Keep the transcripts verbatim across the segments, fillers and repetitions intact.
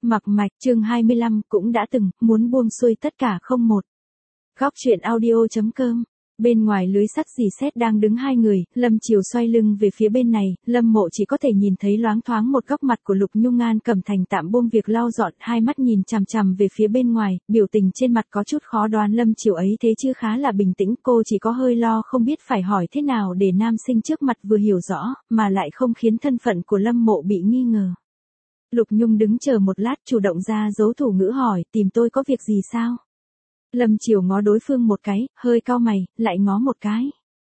Mặc mạch, chương hai mươi lăm, cũng đã từng, muốn buông xuôi tất cả không một. Góc truyện audio.com. Bên ngoài lưới sắt rì sét đang đứng hai người, Lâm Chiều xoay lưng về phía bên này, Lâm Mộ chỉ có thể nhìn thấy loáng thoáng một góc mặt của Lục Nhung. An Cẩm Thành tạm buông việc lau dọn, hai mắt nhìn chằm chằm về phía bên ngoài, biểu tình trên mặt có chút khó đoán. Lâm Chiều ấy thế chứ khá là bình tĩnh, cô chỉ có hơi lo không biết phải hỏi thế nào để nam sinh trước mặt vừa hiểu rõ, mà lại không khiến thân phận của Lâm Mộ bị nghi ngờ. Lục Nhung đứng chờ một lát, chủ động ra dấu thủ ngữ hỏi, tìm tôi có việc gì sao? Lâm Chiều ngó đối phương một cái, hơi cau mày, lại ngó một cái.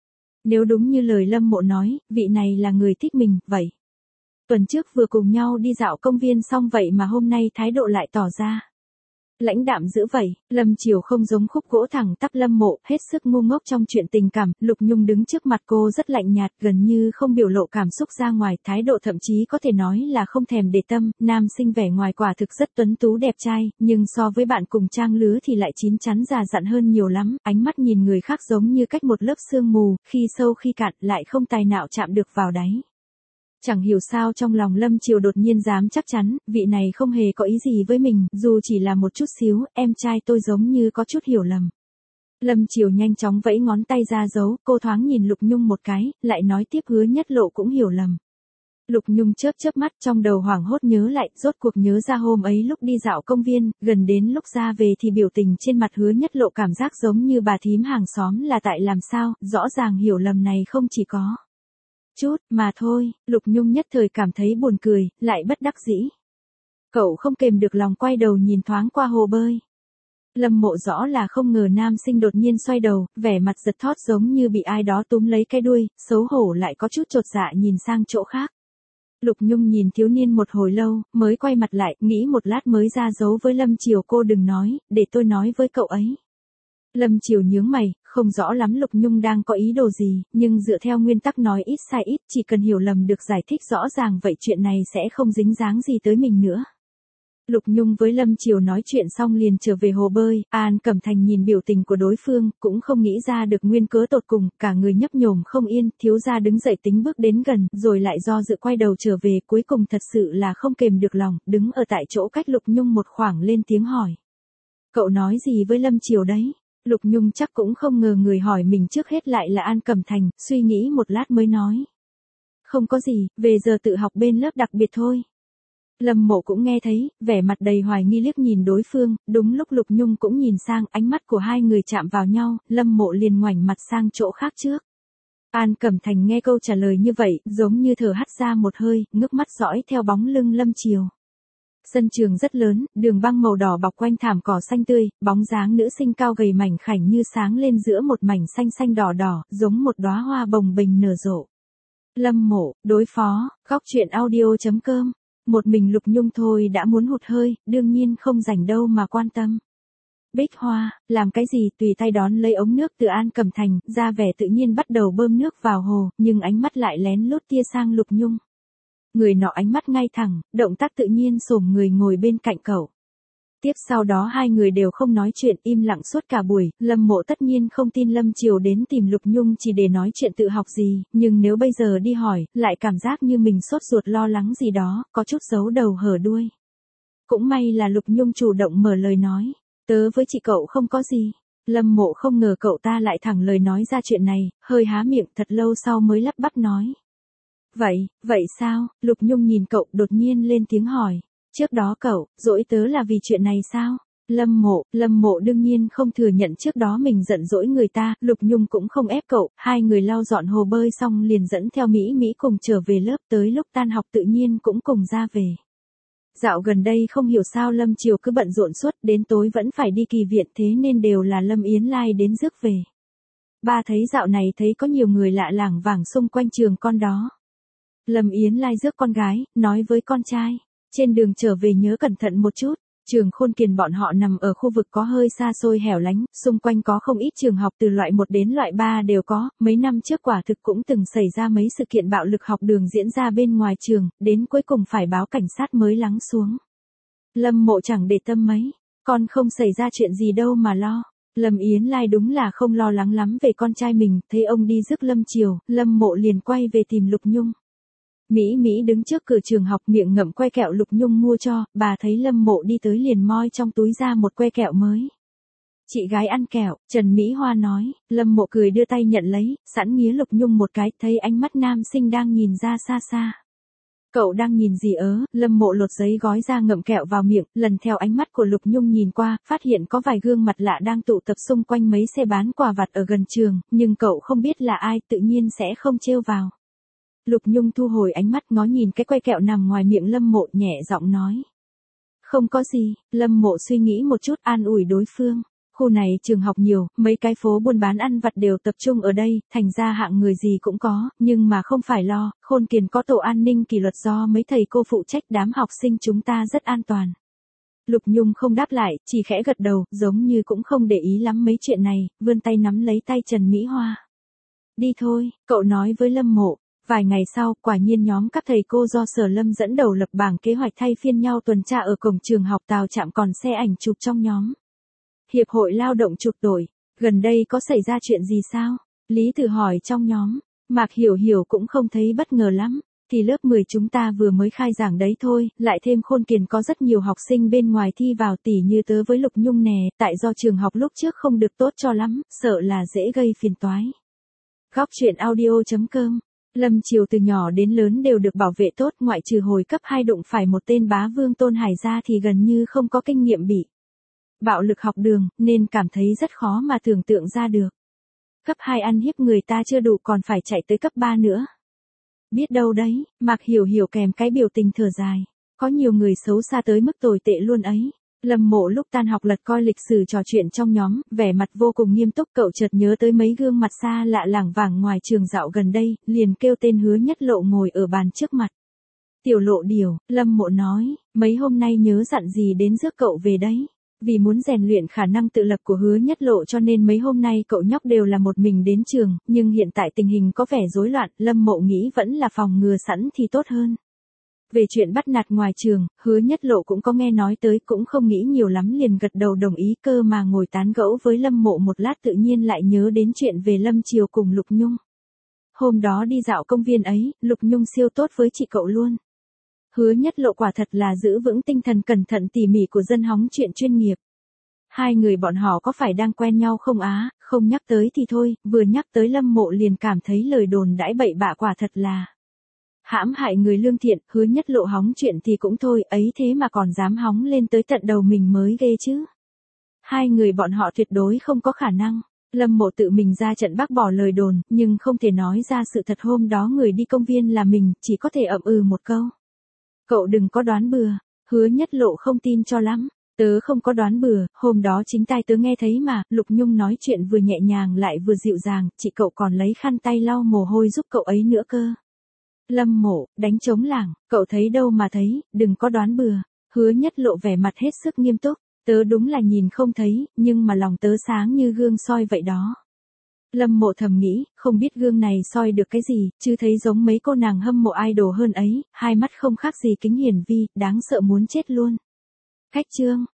Nếu đúng như lời Lâm Mộ nói, vị này là người thích mình, vậy. Tuần trước vừa cùng nhau đi dạo công viên xong vậy mà hôm nay thái độ lại tỏ ra lãnh đạm dữ vậy. Lâm Chiều không giống khúc gỗ thẳng tắp Lâm Mộ, hết sức ngu ngốc trong chuyện tình cảm. Lục Nhung đứng trước mặt cô rất lạnh nhạt, gần như không biểu lộ cảm xúc ra ngoài, thái độ thậm chí có thể nói là không thèm để tâm. Nam sinh vẻ ngoài quả thực rất tuấn tú đẹp trai, nhưng so với bạn cùng trang lứa thì lại chín chắn già dặn hơn nhiều lắm. Ánh mắt nhìn người khác giống như cách một lớp sương mù, khi sâu khi cạn, lại không tài nào chạm được vào đáy. Chẳng hiểu sao trong lòng Lâm Chiều đột nhiên dám chắc chắn, vị này không hề có ý gì với mình, dù chỉ là một chút xíu, em trai tôi giống như có chút hiểu lầm. Lâm Chiều nhanh chóng vẫy ngón tay ra dấu, cô thoáng nhìn Lục Nhung một cái, lại nói tiếp, Hứa Nhất Lộ cũng hiểu lầm. Lục Nhung chớp chớp mắt, trong đầu hoảng hốt nhớ lại, rốt cuộc nhớ ra hôm ấy lúc đi dạo công viên, gần đến lúc ra về thì biểu tình trên mặt Hứa Nhất Lộ cảm giác giống như bà thím hàng xóm là tại làm sao, rõ ràng hiểu lầm này không chỉ có chút, mà thôi. Lục Nhung nhất thời cảm thấy buồn cười, lại bất đắc dĩ. Cậu không kềm được lòng quay đầu nhìn thoáng qua hồ bơi. Lâm Mộ rõ là không ngờ nam sinh đột nhiên xoay đầu, vẻ mặt giật thót giống như bị ai đó túm lấy cái đuôi, xấu hổ lại có chút chột dạ nhìn sang chỗ khác. Lục Nhung nhìn thiếu niên một hồi lâu, mới quay mặt lại, nghĩ một lát mới ra dấu với Lâm Chiều, cô đừng nói, để tôi nói với cậu ấy. Lâm Chiều nhướng mày, không rõ lắm Lục Nhung đang có ý đồ gì, nhưng dựa theo nguyên tắc nói ít sai ít, chỉ cần hiểu lầm được giải thích rõ ràng vậy chuyện này sẽ không dính dáng gì tới mình nữa. Lục Nhung với Lâm Chiều nói chuyện xong liền trở về hồ bơi, An Cẩm Thành nhìn biểu tình của đối phương, cũng không nghĩ ra được nguyên cớ tột cùng, cả người nhấp nhổm không yên, thiếu gia đứng dậy tính bước đến gần, rồi lại do dự quay đầu trở về, cuối cùng thật sự là không kềm được lòng, đứng ở tại chỗ cách Lục Nhung một khoảng lên tiếng hỏi. Cậu nói gì với Lâm Chiều đấy? Lục Nhung chắc cũng không ngờ người hỏi mình trước hết lại là An Cẩm Thành, suy nghĩ một lát mới nói. Không có gì, về giờ tự học bên lớp đặc biệt thôi. Lâm Mộ cũng nghe thấy, vẻ mặt đầy hoài nghi liếc nhìn đối phương, đúng lúc Lục Nhung cũng nhìn sang, ánh mắt của hai người chạm vào nhau, Lâm Mộ liền ngoảnh mặt sang chỗ khác trước. An Cẩm Thành nghe câu trả lời như vậy, giống như thở hắt ra một hơi, ngước mắt dõi theo bóng lưng Lâm Chiều. Sân trường rất lớn, đường băng màu đỏ bọc quanh thảm cỏ xanh tươi, bóng dáng nữ sinh cao gầy mảnh khảnh như sáng lên giữa một mảnh xanh xanh đỏ đỏ, giống một đóa hoa bồng bềnh nở rộ. Lâm Mộ, đối phó, góc truyện audio.com. Một mình Lục Nhung thôi đã muốn hụt hơi, đương nhiên không rảnh đâu mà quan tâm. Bích Hoa, làm cái gì, tùy tay đón lấy ống nước từ An Cẩm Thành, ra vẻ tự nhiên bắt đầu bơm nước vào hồ, nhưng ánh mắt lại lén lút tia sang Lục Nhung. Người nọ ánh mắt ngay thẳng, động tác tự nhiên xổm người ngồi bên cạnh cậu. Tiếp sau đó hai người đều không nói chuyện, im lặng suốt cả buổi. Lâm Mộ tất nhiên không tin Lâm Chiều đến tìm Lục Nhung chỉ để nói chuyện tự học gì, nhưng nếu bây giờ đi hỏi, lại cảm giác như mình sốt ruột lo lắng gì đó, có chút giấu đầu hở đuôi. Cũng may là Lục Nhung chủ động mở lời nói, tớ với chị cậu không có gì. Lâm Mộ không ngờ cậu ta lại thẳng lời nói ra chuyện này, hơi há miệng thật lâu sau mới lắp bắp nói. Vậy, vậy sao? Lục Nhung nhìn cậu đột nhiên lên tiếng hỏi. Trước đó cậu, dỗi tớ là vì chuyện này sao? Lâm Mộ, Lâm Mộ đương nhiên không thừa nhận trước đó mình giận dỗi người ta, Lục Nhung cũng không ép cậu, hai người lau dọn hồ bơi xong liền dẫn theo Mỹ Mỹ cùng trở về lớp, tới lúc tan học tự nhiên cũng cùng ra về. Dạo gần đây không hiểu sao Lâm Chiều cứ bận rộn suốt, đến tối vẫn phải đi kỳ viện, thế nên đều là Lâm Yến Lai đến rước về. Ba thấy dạo này thấy có nhiều người lạ lảng vảng xung quanh trường con đó. Lâm Yến Lai rước con gái, nói với con trai, trên đường trở về nhớ cẩn thận một chút. Trường Khôn Kiền bọn họ nằm ở khu vực có hơi xa xôi hẻo lánh, xung quanh có không ít trường học từ loại một đến loại ba đều có, mấy năm trước quả thực cũng từng xảy ra mấy sự kiện bạo lực học đường diễn ra bên ngoài trường, đến cuối cùng phải báo cảnh sát mới lắng xuống. Lâm Mộ chẳng để tâm mấy, con không xảy ra chuyện gì đâu mà lo. Lâm Yến Lai đúng là không lo lắng lắm về con trai mình, thấy ông đi rước Lâm Chiều, Lâm Mộ liền quay về tìm Lục Nhung. Mỹ Mỹ đứng trước cửa trường học miệng ngậm que kẹo Lục Nhung mua cho, bà thấy Lâm Mộ đi tới liền moi trong túi ra một que kẹo mới. Chị gái ăn kẹo, Trần Mỹ Hoa nói. Lâm Mộ cười đưa tay nhận lấy, sẵn nghía Lục Nhung một cái, thấy ánh mắt nam sinh đang nhìn ra xa xa. Cậu đang nhìn gì ớ? Lâm Mộ lột giấy gói ra ngậm kẹo vào miệng, lần theo ánh mắt của Lục Nhung nhìn qua, phát hiện có vài gương mặt lạ đang tụ tập xung quanh mấy xe bán quà vặt ở gần trường, nhưng cậu không biết là ai, tự nhiên sẽ không trêu vào. Lục Nhung thu hồi ánh mắt ngó nhìn cái que kẹo nằm ngoài miệng Lâm Mộ, nhẹ giọng nói. Không có gì. Lâm Mộ suy nghĩ một chút, an ủi đối phương. Khu này trường học nhiều, mấy cái phố buôn bán ăn vặt đều tập trung ở đây, thành ra hạng người gì cũng có, nhưng mà không phải lo, Khôn Kiền có tổ an ninh kỷ luật do mấy thầy cô phụ trách, đám học sinh chúng ta rất an toàn. Lục Nhung không đáp lại, chỉ khẽ gật đầu, giống như cũng không để ý lắm mấy chuyện này, vươn tay nắm lấy tay Trần Mỹ Hoa. Đi thôi, cậu nói với Lâm Mộ. Vài ngày sau, quả nhiên nhóm các thầy cô do Sở Lâm dẫn đầu lập bảng kế hoạch thay phiên nhau tuần tra ở cổng trường học, Tào Trạm còn xe ảnh chụp trong nhóm. Hiệp hội lao động chụp đổi, gần đây có xảy ra chuyện gì sao? Lý Tử hỏi trong nhóm, Mạc Hiểu Hiểu cũng không thấy bất ngờ lắm, thì lớp mười chúng ta vừa mới khai giảng đấy thôi, lại thêm Khôn Kiền có rất nhiều học sinh bên ngoài thi vào, tỉ như tớ với Lục Nhung nè, tại do trường học lúc trước không được tốt cho lắm, sợ là dễ gây phiền toái. Góc truyện audio chấm com. Lâm Triều từ nhỏ đến lớn đều được bảo vệ tốt, ngoại trừ hồi cấp hai đụng phải một tên bá vương Tôn Hải ra thì gần như không có kinh nghiệm bị bạo lực học đường, nên cảm thấy rất khó mà tưởng tượng ra được. Cấp hai ăn hiếp người ta chưa đủ còn phải chạy tới cấp ba nữa. Biết đâu đấy, Mạc Hiểu Hiểu kèm cái biểu tình thở dài. Có nhiều người xấu xa tới mức tồi tệ luôn ấy. Lâm Mộ lúc tan học lật coi lịch sử trò chuyện trong nhóm, vẻ mặt vô cùng nghiêm túc, cậu chợt nhớ tới mấy gương mặt xa lạ lảng vảng ngoài trường dạo gần đây, liền kêu tên Hứa Nhất Lộ ngồi ở bàn trước mặt. Tiểu Lộ Điều, Lâm Mộ nói, mấy hôm nay nhớ dặn gì đến rước cậu về đấy. Vì muốn rèn luyện khả năng tự lập của Hứa Nhất Lộ cho nên mấy hôm nay cậu nhóc đều là một mình đến trường, nhưng hiện tại tình hình có vẻ rối loạn, Lâm Mộ nghĩ vẫn là phòng ngừa sẵn thì tốt hơn. Về chuyện bắt nạt ngoài trường, Hứa Nhất Lộ cũng có nghe nói tới, cũng không nghĩ nhiều lắm liền gật đầu đồng ý, cơ mà ngồi tán gẫu với Lâm Mộ một lát tự nhiên lại nhớ đến chuyện về Lâm Triều cùng Lục Nhung. Hôm đó đi dạo công viên ấy, Lục Nhung siêu tốt với chị cậu luôn. Hứa Nhất Lộ quả thật là giữ vững tinh thần cẩn thận tỉ mỉ của dân hóng chuyện chuyên nghiệp. Hai người bọn họ có phải đang quen nhau không á, không nhắc tới thì thôi, vừa nhắc tới Lâm Mộ liền cảm thấy lời đồn đãi bậy bạ quả thật là hãm hại người lương thiện. Hứa Nhất Lộ hóng chuyện thì cũng thôi, ấy thế mà còn dám hóng lên tới tận đầu mình mới ghê chứ. Hai người bọn họ tuyệt đối không có khả năng. Lâm Mộ tự mình ra trận bác bỏ lời đồn, nhưng không thể nói ra sự thật hôm đó người đi công viên là mình, chỉ có thể ậm ừ một câu. Cậu đừng có đoán bừa. Hứa Nhất Lộ không tin cho lắm. Tớ không có đoán bừa, hôm đó chính tai tớ nghe thấy mà. Lục Nhung nói chuyện vừa nhẹ nhàng lại vừa dịu dàng, chị cậu còn lấy khăn tay lau mồ hôi giúp cậu ấy nữa cơ. Lâm Mộ, đánh trống lảng, cậu thấy đâu mà thấy, đừng có đoán bừa. Hứa Nhất Lộ vẻ mặt hết sức nghiêm túc, tớ đúng là nhìn không thấy, nhưng mà lòng tớ sáng như gương soi vậy đó. Lâm Mộ thầm nghĩ, không biết gương này soi được cái gì, chứ thấy giống mấy cô nàng hâm mộ idol hơn ấy, hai mắt không khác gì Kính Hiển Vi, đáng sợ muốn chết luôn. Khách chương.